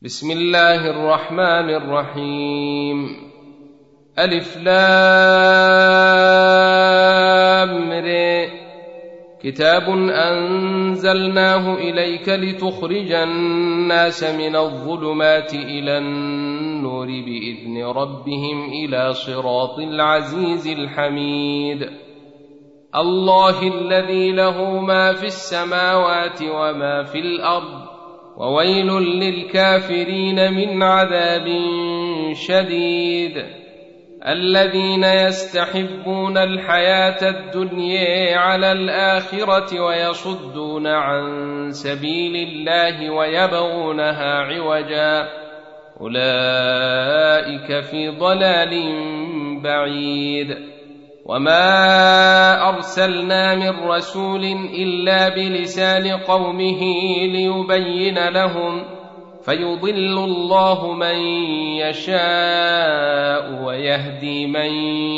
بسم الله الرحمن الرحيم. ألف لام ر. كتاب أنزلناه إليك لتخرج الناس من الظلمات إلى النور بإذن ربهم إلى صراط العزيز الحميد. الله الذي له ما في السماوات وما في الأرض، وويل للكافرين من عذاب شديد. الذين يستحبون الحياة الدنيا على الآخرة ويصدون عن سبيل الله ويبغونها عوجا، أولئك في ضلال بعيد. وما أرسلنا من رسول إلا بلسان قومه ليبين لهم، فيضل الله من يشاء ويهدي من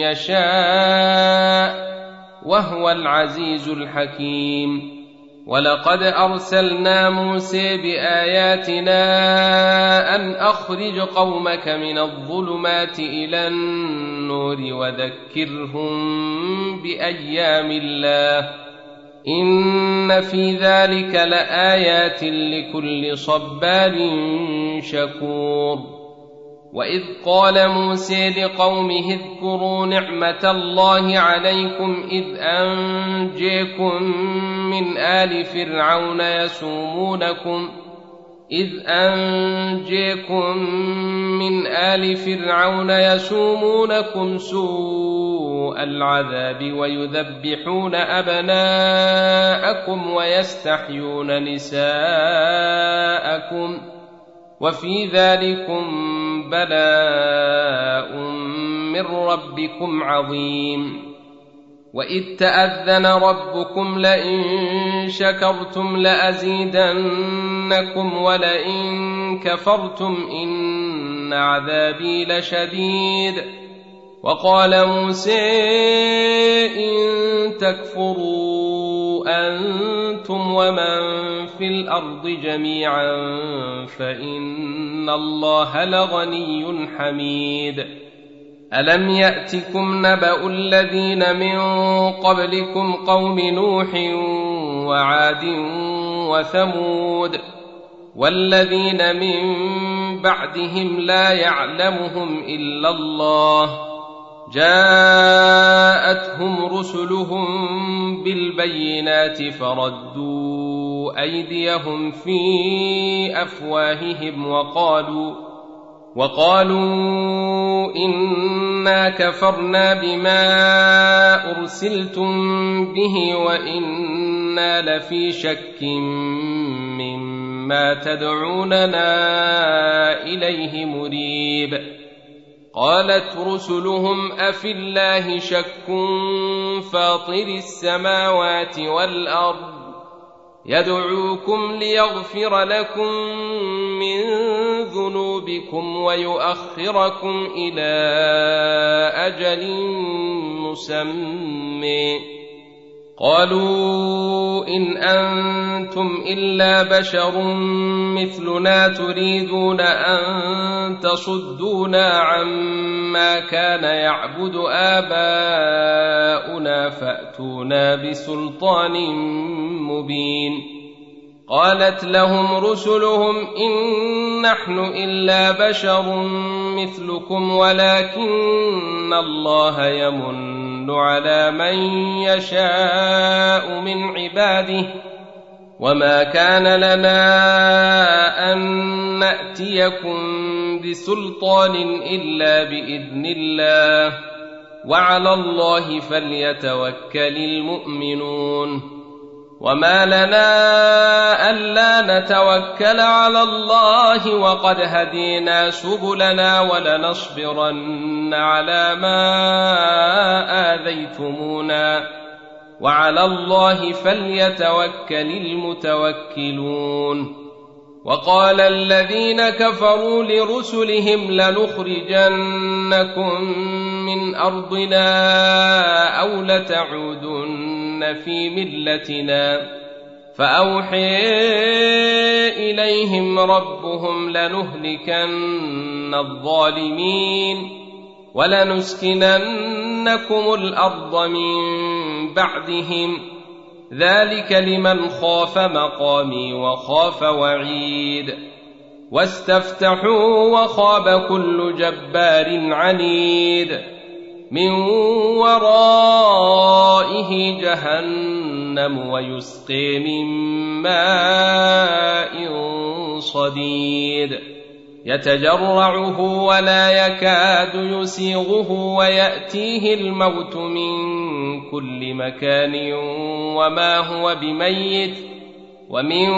يشاء، وهو العزيز الحكيم. ولقد أرسلنا موسى بآياتنا أن أخرج قومك من الظلمات إلى النور وذكرهم بأيام الله، إن في ذلك لآيات لكل صبار شكور. وإذ قال موسى لقومه اذكروا نعمة الله عليكم إذ أنجيكم من آل فرعون يسومونكم سوء العذاب ويذبحون أبناءكم ويستحيون نساءكم، وفي ذلكم بلاء من ربكم عظيم. وإذ تأذن ربكم لئن شكرتم لأزيدنكم ولئن كفرتم إن عذابي لشديد. وقال موسى إن تكفروا أنتم ومن في الأرض جميعا فإن الله لغني حميد. ألم يأتكم نبأ الذين من قبلكم قوم نوح وعاد وثمود والذين من بعدهم لا يعلمهم إلا الله، جاءتهم رسلهم بالبينات فردوا أيديهم في أفواههم وقالوا إنا كفرنا بما أرسلتم به وإنا لفي شك مما تدعوننا إليه مريب. قالت رسلهم أفي الله شك فاطر السماوات والأرض يدعوكم ليغفر لكم من ذنوبكم ويؤخركم إلى أجل مسمى. قالوا إن أنتم إلا بشر مثلنا تريدون أن تصدونا عما كان يعبد آباؤنا فأتونا بسلطان مبين. قالت لهم رسلهم إن نحن إلا بشر مثلكم ولكن الله يمن على من يشاء من عباده، وما كان لنا أن نأتيكم بسلطان إلا بإذن الله، وعلى الله فليتوكل المؤمنون. وما لنا ألا نتوكل على الله وقد هدينا سبلنا ولنصبرن على ما آذيتمونا، وعلى الله فليتوكل المتوكلون. وقال الذين كفروا لرسلهم لنخرجنكم من أرضنا أو لتعودن في ملتنا، فأوحي إليهم ربهم لنهلكن الظالمين ولنسكننكم الأرض من بعدهم ذلك لمن خاف مقامي وخاف وعيد واستفتحوا وخاب كل جبار عنيد من ورائه جهنم ويسقي من ماء صديد يتجرعه ولا يكاد يسيغه ويأتيه الموت من كل مكان وما هو بميت ومن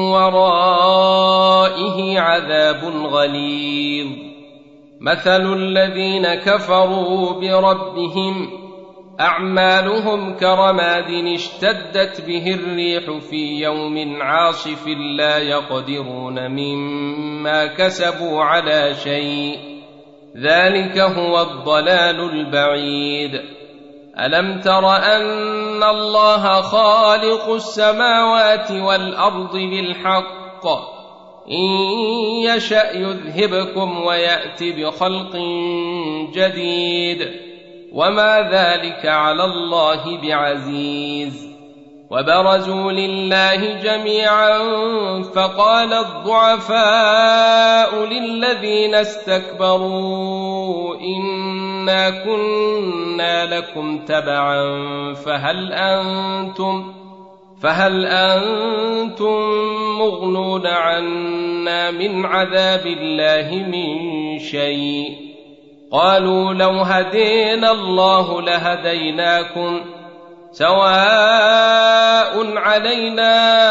ورائه عذاب غليظ مثل الذين كفروا بربهم أعمالهم كرماد اشتدت به الريح في يوم عاصف لا يقدرون مما كسبوا على شيء ذلك هو الضلال البعيد ألم تر أن الله خالق السماوات والأرض بالحق إن يشأ يذهبكم ويأت بخلق جديد وما ذلك على الله بعزيز وبرزوا لله جميعا فقال الضعفاء للذين استكبروا إنا كنا لكم تبعا فهل أنتم مغنون عنا من عذاب الله من شيء قالوا لو هدينا الله لهديناكم سواء علينا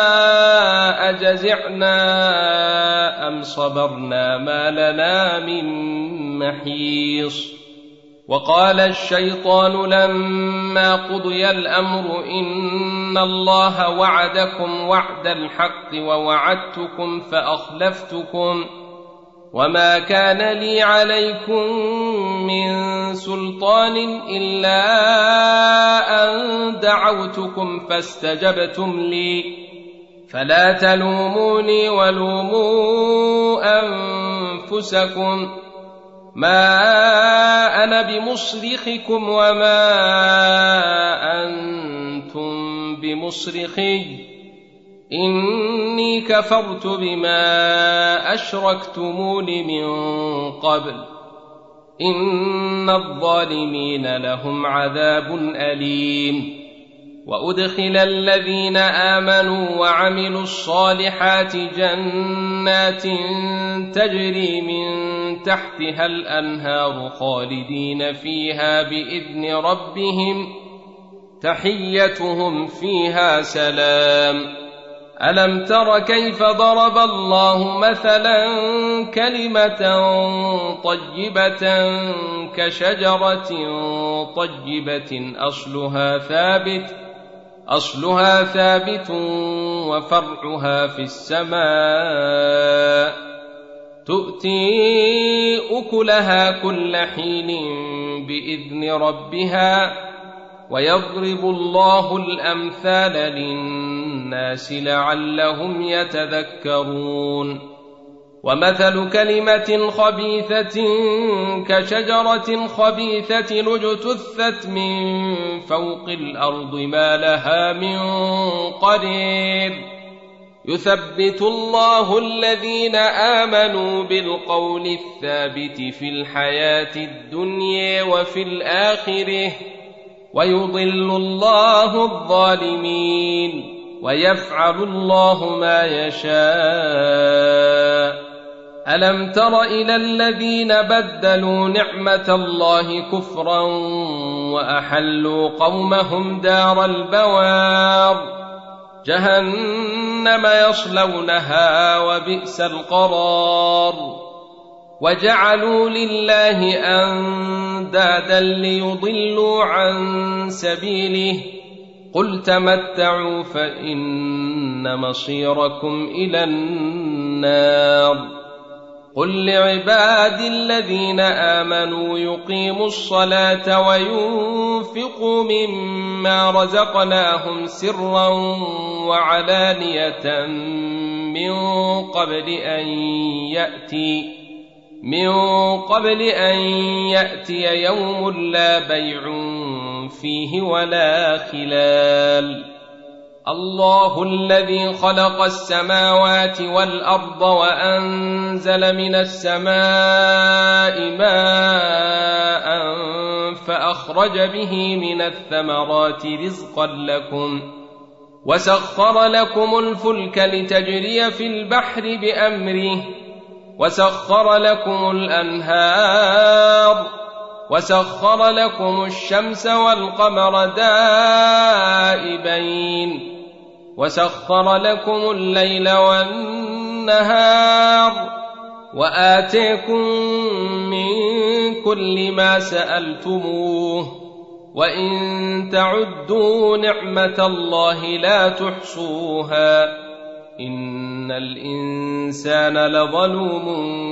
أجزعنا أم صبرنا ما لنا من محيص وقال الشيطان لما قضي الأمر إن الله وعدكم وعد الحق ووعدتكم فأخلفتكم وما كان لي عليكم من سلطان إلا أن دعوتكم فاستجبتم لي فلا تلوموني ولوموا أنفسكم ما أنا بمصرخكم وما أنتم بمصرخي إني كفرت بما أشركتمون من قبل إن الظالمين لهم عذاب أليم وأدخل الذين آمنوا وعملوا الصالحات جنات تجري من تحتها الأنهار خالدين فيها بإذن ربهم تحيتهم فيها سلام ألم تر كيف ضرب الله مثلا كلمة طيبة كشجرة طيبة أصلها ثابت وفرعها في السماء تؤتي أكلها كل حين بإذن ربها ويضرب الله الأمثال للناس لعلهم يتذكرون ومثل كلمة خبيثة كشجرة خبيثة اجتثت من فوق الأرض ما لها من قرير يثبت الله الذين آمنوا بالقول الثابت في الحياة الدنيا وفي الآخرة ويضل الله الظالمين ويفعل الله ما يشاء ألم تر إلى الذين بدلوا نعمة الله كفرا وأحلوا قومهم دار البوار جهنم يصلونها وبئس القرار وجعلوا لله أندادا ليضلوا عن سبيله قل تمتعوا فإن مصيركم إلى النار قل لعبادي الذين آمنوا يقيموا الصلاة وينفقوا مما رزقناهم سرا وعلانية من قبل أن يأتي يوم لا بيع فيه ولا خلال. الله الذي خلق السماوات والأرض وأنزل من السماء ماء فأخرج به من الثمرات رزقا لكم وسخر لكم الفلك لتجري في البحر بأمره وسخر لكم الأنهار وسخر لكم الشمس والقمر دائبين وسخر لكم الليل والنهار وآتيكم من كل ما سألتموه وإن تعدوا نعمة الله لا تحصوها إن الإنسان لظلوم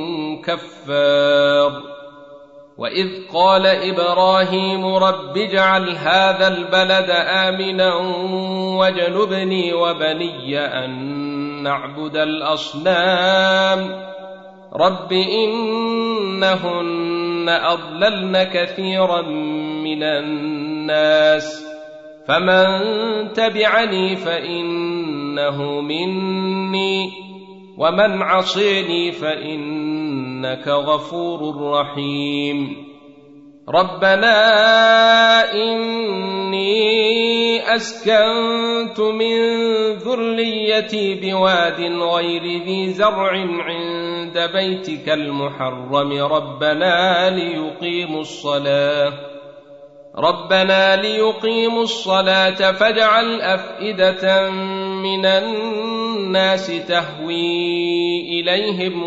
كفار. وإذ قال إبراهيم رب اجعل هذا البلد آمنا واجنبني وبني أن نعبد الأصنام رب إنهن أضللن كثيرا من الناس فمن تبعني فإنه مني ومن عصيني فإنك غفور رحيم. ربنا إني أسكنت من ذريتي بواد غير ذي زرع عند بيتك المحرم ربنا ليقيموا الصلاة فاجعل أفئدة من الناس تهوي إليهم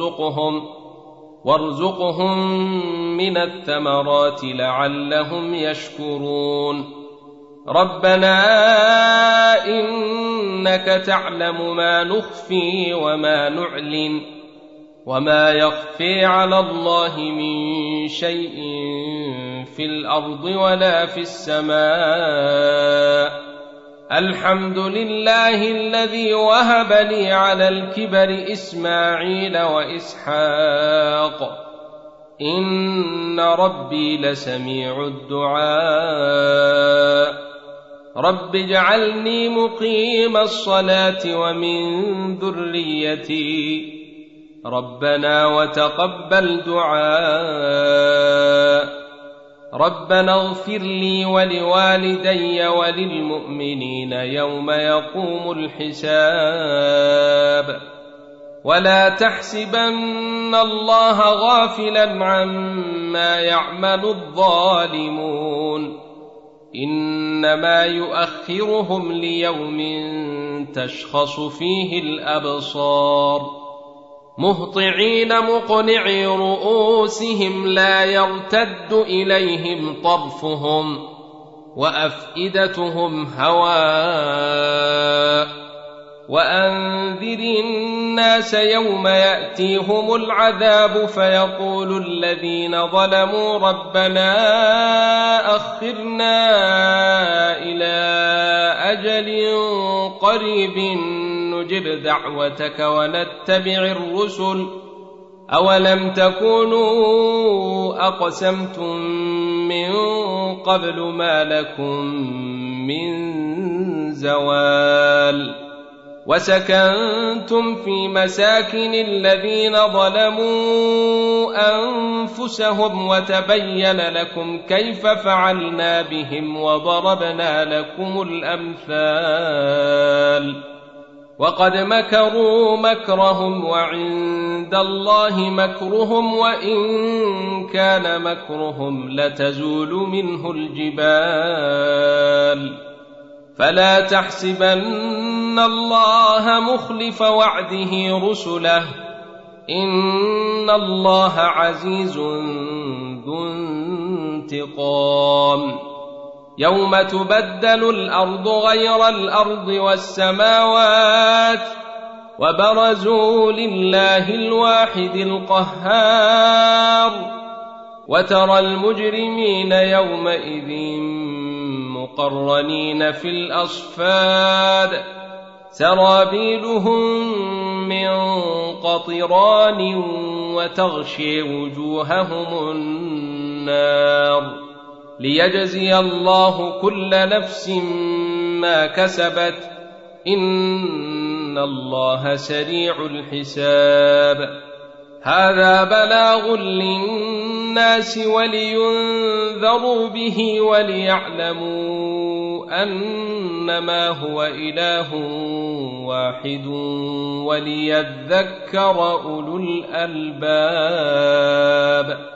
وارزقهم من الثمرات لعلهم يشكرون. ربنا إنك تعلم ما نخفي وما نعلن وما يخفي على الله من شيء في الأرض ولا في السماء. الحمد لله الذي وهب لي على الكبر إسماعيل وإسحاق إن ربي لسميع الدعاء. رب اجعلني مقيم الصلاة ومن ذريتي ربنا وتقبل دعاء. ربنا اغفر لي ولوالدي وللمؤمنين يوم يقوم الحساب. ولا تحسبن الله غافلا عما يعمل الظالمون إنما يؤخرهم ليوم تشخص فيه الأبصار مهطعين مقنعي رؤوسهم لا يرتد إليهم طرفهم وأفئدتهم هواء. وأنذر الناس يوم يأتيهم العذاب فيقول الذين ظلموا ربنا أخرنا إلى أجل قريب نجب دعوتك ونتبع الرسل أولم تكونوا أقسمتم من قبل ما لكم من زوال. وسكنتم في مساكن الذين ظلموا أنفسهم وتبين لكم كيف فعلنا بهم وضربنا لكم الأمثال. وقد مكروا مكرهم وعند الله مكرهم وإن كان مكرهم لتزول منه الجبال. فلا تحسبن الله مخلف وعده رسله إن الله عزيز ذو انتقام. يوم تبدل الأرض غير الأرض والسماوات وبرزوا لله الواحد القهار وترى المجرمين يومئذ مقرنين في الأصفاد سرابيلهم من قطران وتغشي وجوههم النار ليجزي الله كل نفس ما كسبت إن الله سريع الحساب هذا بلاغ للناس ولينذروا به وليعلموا أنما هو إله واحد وليذكر أولو الألباب.